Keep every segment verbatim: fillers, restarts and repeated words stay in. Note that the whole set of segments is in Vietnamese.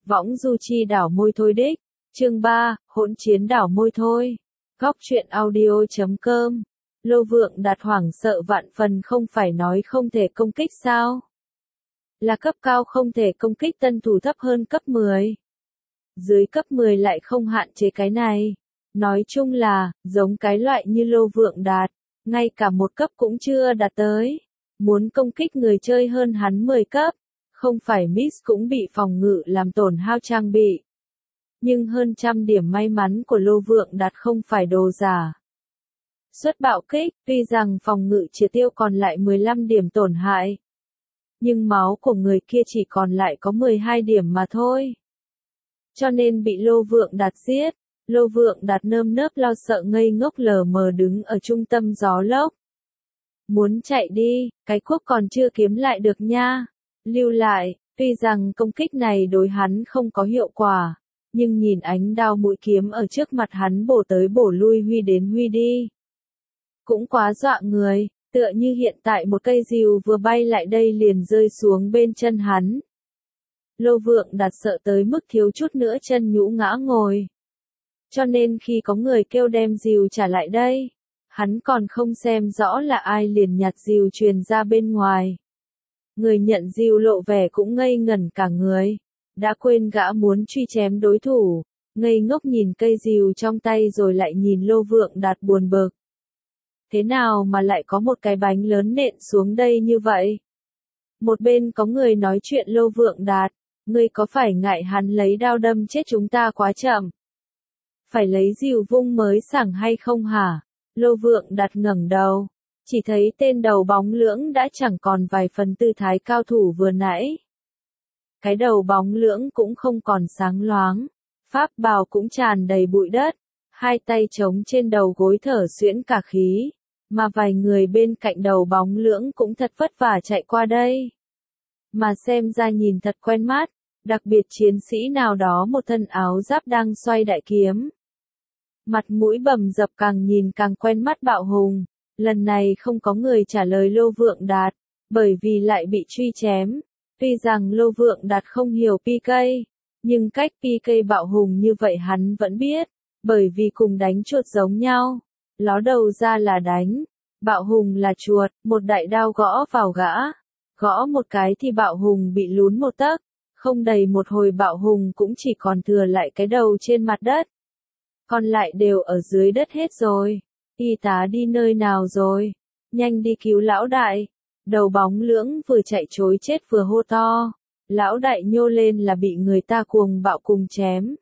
Võng du chi đảo môi thôi đích. Chương ba, hỗn chiến đảo môi thôi. Góc truyện audio chấm com. Lô Vượng Đạt hoảng sợ vạn phần không phải nói không thể công kích sao? Là cấp cao không thể công kích tân thủ thấp hơn cấp mười. Dưới cấp mười lại không hạn chế cái này. Nói chung là, giống cái loại như Lô Vượng Đạt, ngay cả một cấp cũng chưa đạt tới. Muốn công kích người chơi hơn hắn mười cấp, không phải miss cũng bị phòng ngự làm tổn hao trang bị. Nhưng hơn trăm điểm may mắn của Lô Vượng Đạt không phải đồ giả. Xuất bạo kích, tuy rằng phòng ngự triệt tiêu còn lại mười lăm điểm tổn hại. Nhưng máu của người kia chỉ còn lại có mười hai điểm mà thôi. Cho nên bị Lô Vượng Đạt giết, Lô Vượng Đạt nơm nớp lo sợ ngây ngốc lờ mờ đứng ở trung tâm gió lốc. Muốn chạy đi, cái cuốc còn chưa kiếm lại được nha. Lưu lại, tuy rằng công kích này đối hắn không có hiệu quả, nhưng nhìn ánh đao mũi kiếm ở trước mặt hắn bổ tới bổ lui huy đến huy đi. Cũng quá dọa người, tựa như hiện tại một cây rìu vừa bay lại đây liền rơi xuống bên chân hắn. Lô Vượng Đạt sợ tới mức thiếu chút nữa chân nhũ ngã ngồi. Cho nên khi có người kêu đem rìu trả lại đây, hắn còn không xem rõ là ai liền nhặt rìu truyền ra bên ngoài. Người nhận rìu lộ vẻ cũng ngây ngẩn cả người, đã quên gã muốn truy chém đối thủ, ngây ngốc nhìn cây rìu trong tay rồi lại nhìn Lô Vượng Đạt buồn bực. Thế nào mà lại có một cái bánh lớn nện xuống đây như vậy? Một bên có người nói chuyện Lô Vượng Đạt, ngươi có phải ngại hắn lấy đao đâm chết chúng ta quá chậm? Phải lấy rìu vung mới sảng hay không hả? Lô Vượng Đạt ngẩng đầu, chỉ thấy tên đầu bóng lưỡng đã chẳng còn vài phần tư thái cao thủ vừa nãy. Cái đầu bóng lưỡng cũng không còn sáng loáng, pháp bào cũng tràn đầy bụi đất, hai tay trống trên đầu gối thở xuyễn cả khí, mà vài người bên cạnh đầu bóng lưỡng cũng thật vất vả chạy qua đây. Mà xem ra nhìn thật quen mắt, đặc biệt chiến sĩ nào đó một thân áo giáp đang xoay đại kiếm. Mặt mũi bầm dập càng nhìn càng quen mắt Bạo Hùng, lần này không có người trả lời Lô Vượng Đạt, bởi vì lại bị truy chém. Tuy rằng Lô Vượng Đạt không hiểu pê ca, nhưng cách pê ca Bạo Hùng như vậy hắn vẫn biết, bởi vì cùng đánh chuột giống nhau. Ló đầu ra là đánh, Bạo Hùng là chuột, một đại đao gõ vào gã. Gõ một cái thì Bạo Hùng bị lún một tấc, không đầy một hồi Bạo Hùng cũng chỉ còn thừa lại cái đầu trên mặt đất. Còn lại đều ở dưới đất hết rồi. Y tá đi nơi nào rồi? Nhanh đi cứu lão đại. Đầu bóng lưỡng vừa chạy trối chết vừa hô to. Lão đại nhô lên là bị người ta cuồng bạo cùng chém.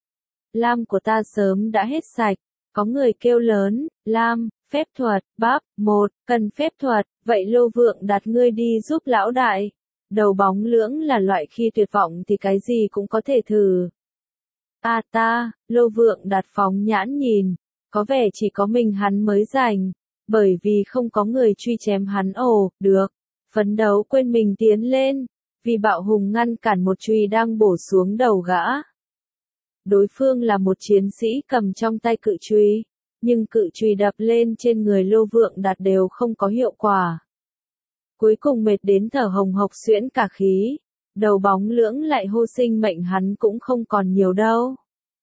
Lam của ta sớm đã hết sạch. Có người kêu lớn, Lam, phép thuật, bắp, một, cần phép thuật, vậy Lô Vượng Đạt ngươi đi giúp lão đại. Đầu bóng lưỡng là loại khi tuyệt vọng thì cái gì cũng có thể thử. À ta, Lô Vượng Đạt phóng nhãn nhìn, có vẻ chỉ có mình hắn mới giành, bởi vì không có người truy chém hắn. Ồ, được, phấn đấu quên mình tiến lên, vì Bạo Hùng ngăn cản một chùy đang bổ xuống đầu gã. Đối phương là một chiến sĩ cầm trong tay cự chùy, nhưng cự chùy đập lên trên người Lô Vượng Đạt đều không có hiệu quả. Cuối cùng mệt đến thở hồng hộc xuyễn cả khí, đầu bóng lưỡng lại hô sinh mệnh hắn cũng không còn nhiều đâu.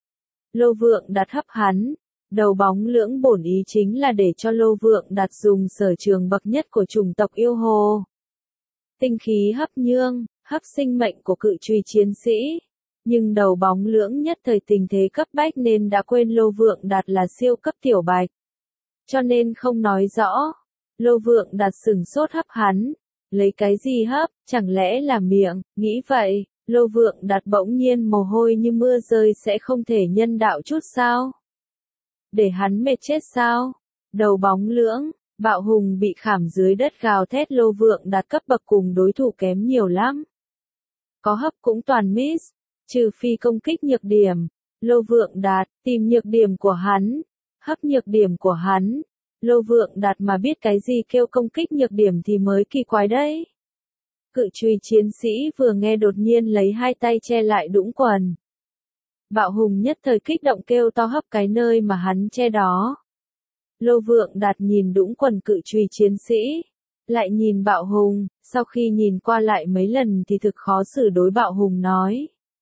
Lô Vượng Đạt hấp hắn, đầu bóng lưỡng bổn ý chính là để cho Lô Vượng Đạt dùng sở trường bậc nhất của chủng tộc yêu hồ. Tinh khí hấp nhương, hấp sinh mệnh của cự chùy chiến sĩ. Nhưng đầu bóng lưỡng nhất thời tình thế cấp bách nên đã quên Lô Vượng Đạt là siêu cấp tiểu bạch. Cho nên không nói rõ. Lô Vượng Đạt sửng sốt hấp hắn. Lấy cái gì hấp, chẳng lẽ là miệng, nghĩ vậy, Lô Vượng Đạt bỗng nhiên mồ hôi như mưa rơi sẽ không thể nhân đạo chút sao? Để hắn mệt chết sao? Đầu bóng lưỡng, Bạo Hùng bị khảm dưới đất gào thét Lô Vượng Đạt cấp bậc cùng đối thủ kém nhiều lắm. Có hấp cũng toàn miss, trừ phi công kích nhược điểm. Lô Vượng Đạt, tìm nhược điểm của hắn, hấp nhược điểm của hắn. Lô Vượng Đạt mà biết cái gì kêu công kích nhược điểm thì mới kỳ quái đấy. Cự chùy chiến sĩ vừa nghe đột nhiên lấy hai tay che lại đũng quần. Bạo Hùng nhất thời kích động kêu to hấp cái nơi mà hắn che đó. Lô Vượng Đạt nhìn đũng quần cự chùy chiến sĩ, lại nhìn Bạo Hùng, sau khi nhìn qua lại mấy lần thì thực khó xử đối Bạo Hùng nói.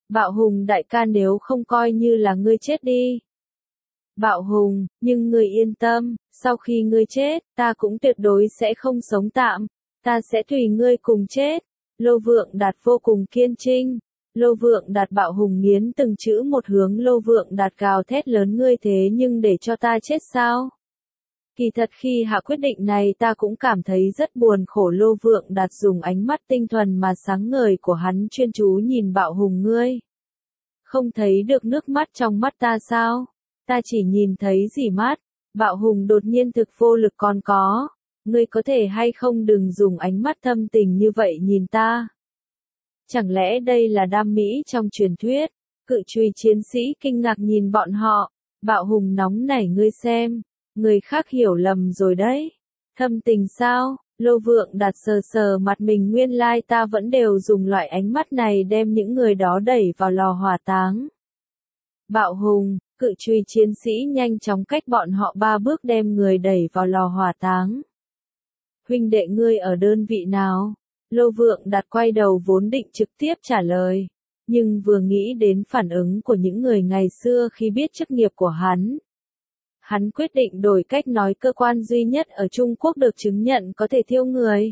Bạo Hùng đại ca nếu không coi như là ngươi chết đi. Bạo Hùng, nhưng ngươi yên tâm, sau khi ngươi chết, ta cũng tuyệt đối sẽ không sống tạm, ta sẽ tùy ngươi cùng chết. Lô Vượng Đạt vô cùng kiên trinh. Lô Vượng Đạt Bạo Hùng nghiến từng chữ một hướng Lô Vượng Đạt gào thét lớn, ngươi thế nhưng để cho ta chết sao? Kỳ thật khi hạ quyết định này ta cũng cảm thấy rất buồn khổ. Lô Vượng Đạt dùng ánh mắt tinh thuần mà sáng ngời của hắn chuyên chú nhìn Bạo Hùng, ngươi không thấy được nước mắt trong mắt ta sao? Ta chỉ nhìn thấy dỉ mát. Bạo Hùng đột nhiên thực vô lực, còn có, ngươi có thể hay không đừng dùng ánh mắt thâm tình như vậy nhìn ta? Chẳng lẽ đây là đam mỹ trong truyền thuyết? Cự chùy chiến sĩ kinh ngạc nhìn bọn họ. Bạo Hùng nóng nảy, ngươi xem, người khác hiểu lầm rồi đấy. Thâm tình sao? Lô Vượng Đạt sờ sờ mặt mình, nguyên lai ta vẫn đều dùng loại ánh mắt này đem những người đó đẩy vào lò hỏa táng. Bạo Hùng, cự chùy chiến sĩ nhanh chóng cách bọn họ ba bước đem người đẩy vào lò hỏa táng. Huynh đệ ngươi ở đơn vị nào? Lô Vượng Đạt quay đầu vốn định trực tiếp trả lời, nhưng vừa nghĩ đến phản ứng của những người ngày xưa khi biết chức nghiệp của hắn, hắn quyết định đổi cách nói, cơ quan duy nhất ở Trung Quốc được chứng nhận có thể thiêu người.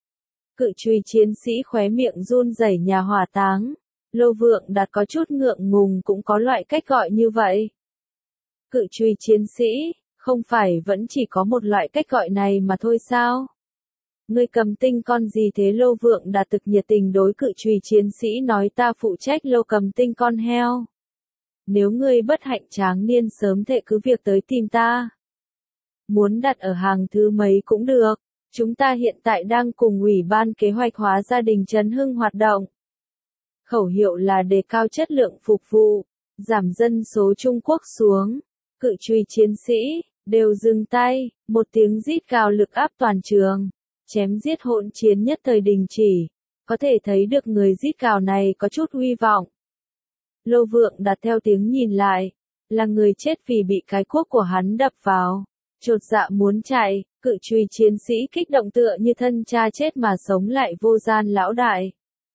Cự chùy chiến sĩ khóe miệng run rẩy, nhà hỏa táng. Lô Vượng Đạt có chút ngượng ngùng, cũng có loại cách gọi như vậy. Cự chùy chiến sĩ, không phải vẫn chỉ có một loại cách gọi này mà thôi sao? Ngươi cầm tinh con gì thế? Lô Vượng Đạt thực nhiệt tình đối cự chùy chiến sĩ nói, ta phụ trách lô cầm tinh con heo. Nếu ngươi bất hạnh tráng niên sớm thệ cứ việc tới tìm ta. Muốn đặt ở hàng thứ mấy cũng được. Chúng ta hiện tại đang cùng Ủy ban Kế hoạch hóa gia đình Trấn Hưng hoạt động. Khẩu hiệu là đề cao chất lượng phục vụ, giảm dân số Trung Quốc xuống. Cự chùy chiến sĩ đều dừng tay, một tiếng rít gào lực áp toàn trường. Chém giết hỗn chiến nhất thời đình chỉ. Có thể thấy được người rít gào này có chút uy vọng. Lô Vượng Đạt theo tiếng nhìn lại, là người chết vì bị cái cuốc của hắn đập vào. Chột dạ muốn chạy, cự chùy chiến sĩ kích động tựa như thân cha chết mà sống lại. Vô Gian lão đại.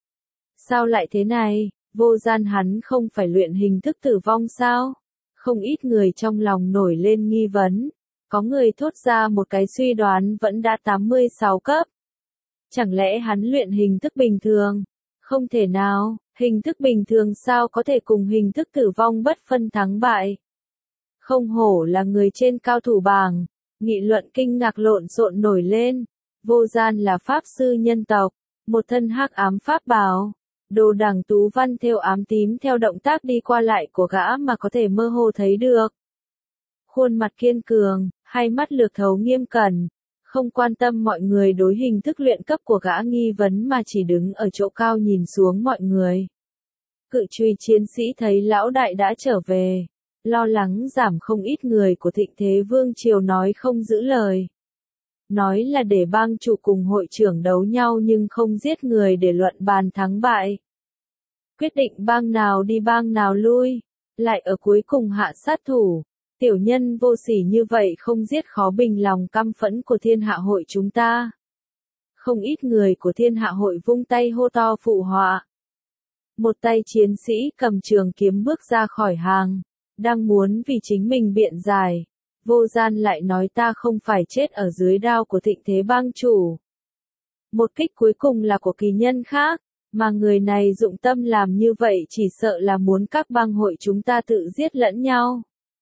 Sao lại thế này? Vô Gian hắn không phải luyện hình thức tử vong sao? Không ít người trong lòng nổi lên nghi vấn. Có người thốt ra một cái suy đoán, vẫn đã tám mươi sáu cấp. Chẳng lẽ hắn luyện hình thức bình thường? Không thể nào, hình thức bình thường sao có thể cùng hình thức tử vong bất phân thắng bại? Không hổ là người trên cao thủ bảng. Nghị luận kinh ngạc lộn xộn nổi lên. Vô Gian là pháp sư nhân tộc, một thân hắc ám pháp bào. Đồ đằng tú văn thêu ám tím theo động tác đi qua lại của gã mà có thể mơ hồ thấy được. Khuôn mặt kiên cường, hai mắt lược thấu nghiêm cẩn, không quan tâm mọi người đối hình thức luyện cấp của gã nghi vấn mà chỉ đứng ở chỗ cao nhìn xuống mọi người. Cự chùy chiến sĩ thấy lão đại đã trở về, lo lắng giảm không ít người của Thịnh Thế Vương Triều nói không giữ lời. Nói là để bang chủ cùng hội trưởng đấu nhau nhưng không giết người để luận bàn thắng bại. Quyết định bang nào đi bang nào lui, lại ở cuối cùng hạ sát thủ. Tiểu nhân vô sỉ như vậy không giết khó bình lòng căm phẫn của thiên hạ hội chúng ta. Không ít người của thiên hạ hội vung tay hô to phụ họa. Một tay chiến sĩ cầm trường kiếm bước ra khỏi hàng, đang muốn vì chính mình biện giải. Vô Gian lại nói, ta không phải chết ở dưới đao của Thịnh Thế bang chủ. Một kích cuối cùng là của kỳ nhân khác, mà người này dụng tâm làm như vậy chỉ sợ là muốn các bang hội chúng ta tự giết lẫn nhau.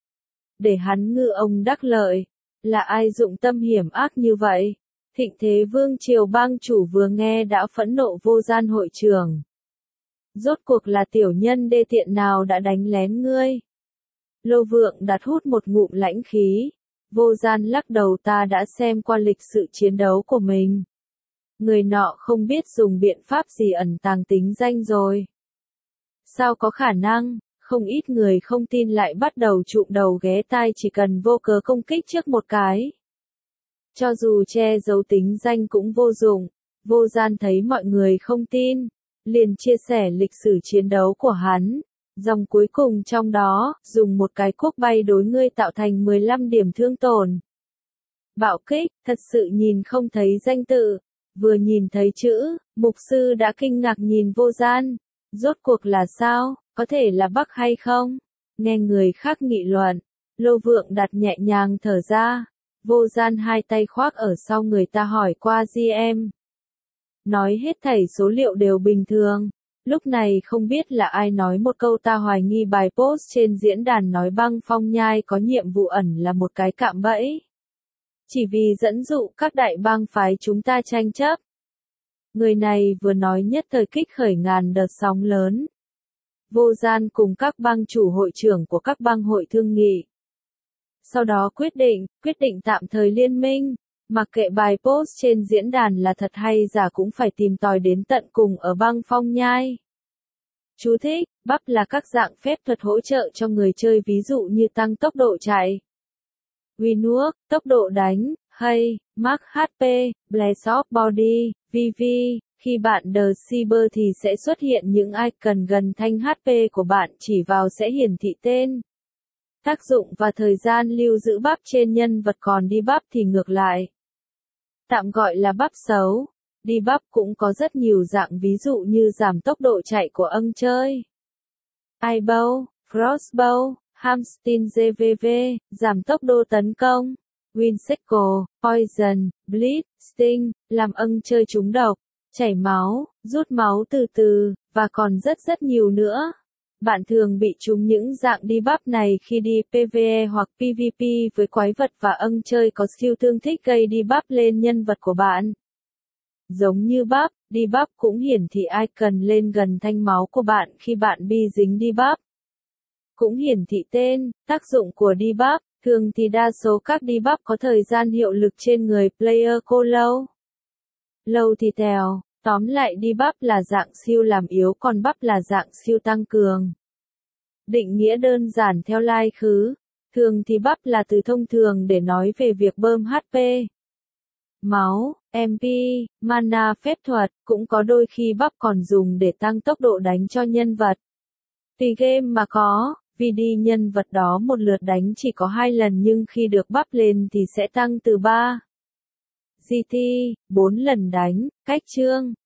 Để hắn ngư ông đắc lợi. Là ai dụng tâm hiểm ác như vậy? Thịnh Thế Vương Triều bang chủ vừa nghe đã phẫn nộ. Vô Gian hội trưởng, rốt cuộc là tiểu nhân đê tiện nào đã đánh lén ngươi? Lô Vượng Đạt hút một ngụm lãnh khí. Vô Gian lắc đầu, ta đã xem qua lịch sự chiến đấu của mình. Người nọ không biết dùng biện pháp gì ẩn tàng tính danh rồi. Sao có khả năng? Không ít người không tin lại bắt đầu trụm đầu ghé tai, chỉ cần vô cớ công kích trước một cái. Cho dù che giấu tính danh cũng vô dụng. Vô Gian thấy mọi người không tin, liền chia sẻ lịch sử chiến đấu của hắn. Dòng cuối cùng trong đó, dùng một cái cuốc bay đối ngươi tạo thành mười lăm điểm thương tổn. Bạo kích, thật sự nhìn không thấy danh tự. Vừa nhìn thấy chữ, mục sư đã kinh ngạc nhìn Vô Gian. Rốt cuộc là sao? có thể là Bắc hay không? Nghe người khác nghị luận, Lô Vượng Đạt nhẹ nhàng thở ra, vô gian hai tay khoác ở sau người ta hỏi qua giê em. Nói hết thảy số liệu đều bình thường. Lúc này không biết là ai nói một câu, ta hoài nghi bài post trên diễn đàn nói băng phong nhai có nhiệm vụ ẩn là một cái cạm bẫy. Chỉ vì dẫn dụ các đại bang phái chúng ta tranh chấp. Người này vừa nói nhất thời kích khởi ngàn đợt sóng lớn. Vô gian cùng các bang chủ hội trưởng của các bang hội thương nghị. Sau đó quyết định, quyết định tạm thời liên minh, mặc kệ bài post trên diễn đàn là thật hay giả cũng phải tìm tòi đến tận cùng ở băng phong nhai. Chú thích, bắp là các dạng phép thuật hỗ trợ cho người chơi ví dụ như tăng tốc độ chạy, Winwork, tốc độ đánh, hay, Mark hát pê, Blaze of Body, vê vê. Khi bạn đờ cyber thì sẽ xuất hiện những icon gần thanh hát pê của bạn, chỉ vào sẽ hiển thị tên, tác dụng và thời gian lưu giữ bắp trên nhân vật, còn debuff thì ngược lại. Tạm gọi là bắp xấu. Debuff cũng có rất nhiều dạng, ví dụ như giảm tốc độ chạy của âng chơi, Eyebow, Crossbow, Hamstin giê vê vê, giảm tốc độ tấn công, Winsickle, Poison, Bleed, Sting, làm âng chơi trúng độc, chảy máu, rút máu từ từ, và còn rất rất nhiều nữa. Bạn thường bị trúng những dạng debuff này khi đi pê vê e hoặc pê vê pê với quái vật và âng chơi có skill tương thích gây debuff lên nhân vật của bạn. Giống như buff, debuff cũng hiển thị icon lên gần thanh máu của bạn khi bạn bị dính debuff. Cũng hiển thị tên, tác dụng của debuff, thường thì đa số các debuff có thời gian hiệu lực trên người player cô lâu. Lâu thì tèo, tóm lại debuff là dạng siêu làm yếu, còn buff là dạng siêu tăng cường. Định nghĩa đơn giản theo lai khứ, thường thì buff là từ thông thường để nói về việc bơm hát pê, máu, em pê, mana phép thuật, cũng có đôi khi buff còn dùng để tăng tốc độ đánh cho nhân vật. Tùy game mà có, vì đi nhân vật đó một lượt đánh chỉ có hai lần nhưng khi được buff lên thì sẽ tăng từ ba giê tê, bốn lần đánh, cách chương.